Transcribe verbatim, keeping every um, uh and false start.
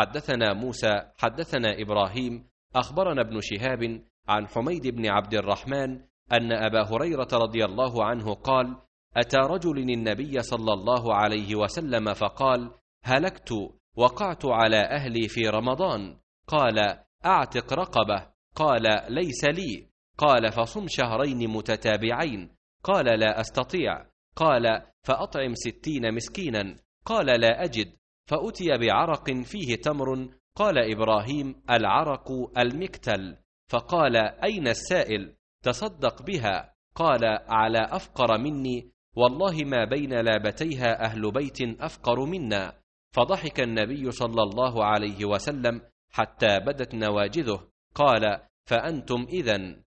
حدثنا موسى حدثنا إبراهيم أخبرنا ابن شهاب عن حميد بن عبد الرحمن أن أبا هريرة رضي الله عنه قال: أتى رجل النبي صلى الله عليه وسلم فقال: هلكت وقعت على أهلي في رمضان. قال: أعتق رقبة. قال: ليس لي. قال: فصم شهرين متتابعين. قال: لا أستطيع. قال: فأطعم ستين مسكينا. قال: لا أجد. فأتي بعرق فيه تمر. قال إبراهيم: العرق المكتل. فقال: أين السائل؟ تصدق بها. قال: على أفقر مني، والله ما بين لابتيها أهل بيت أفقر منا. فضحك النبي صلى الله عليه وسلم حتى بدت نواجذه. قال: فأنتم إذن.